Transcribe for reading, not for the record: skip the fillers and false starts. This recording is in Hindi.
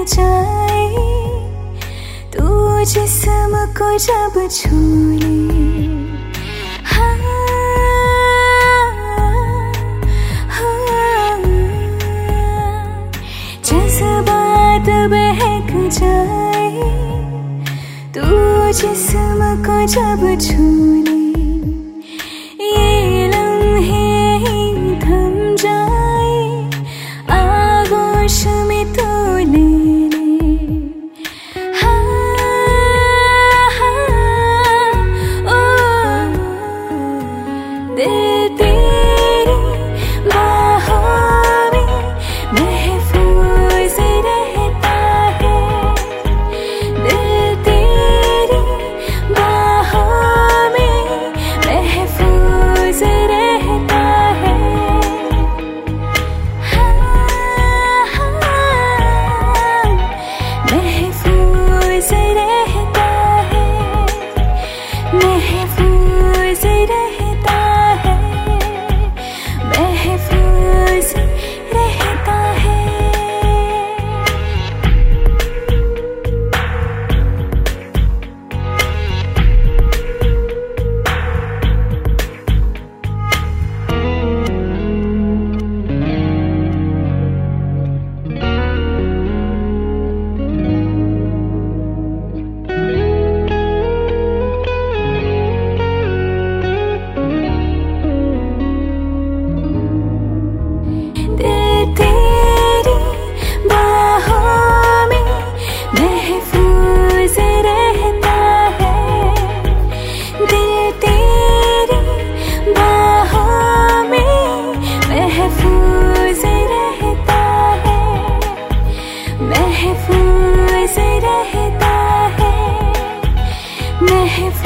जाए, तू जिस्म को जब छू ले। हाँ, हाँ, जज्बात बहक जाए, तू जिस्म को जब छू ले। ये लम्हे ही थम जाए, आगोश में तू ले ले। हाँ, हाँ, ओ, दिल तेरी बाहों में महफूज रहता है, दिल तेरी बाहों में महफूज रहता है। हाँ, हाँ, महफूज रहता है, महफूज रहता है, महफूज रहता है। दिल तेरी बाहों में महफूज रहता है, दिल तेरी बाहों में महफूज रहता है, महफूज रहता है, महफूज